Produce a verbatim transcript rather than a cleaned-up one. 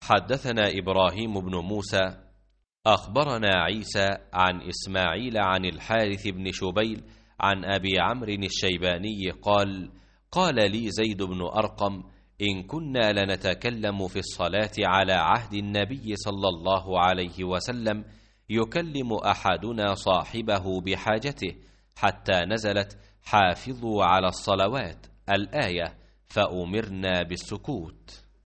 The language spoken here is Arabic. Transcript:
حدثنا إبراهيم بن موسى أخبرنا عيسى عن إسماعيل عن الحارث بن شبيل عن أبي عمرو الشيباني قال: قال لي زيد بن أرقم: إن كنا لنتكلم في الصلاة على عهد النبي صلى الله عليه وسلم يكلم أحدنا صاحبه بحاجته، حتى نزلت: حافظوا على الصلوات الآية، فأمرنا بالسكوت.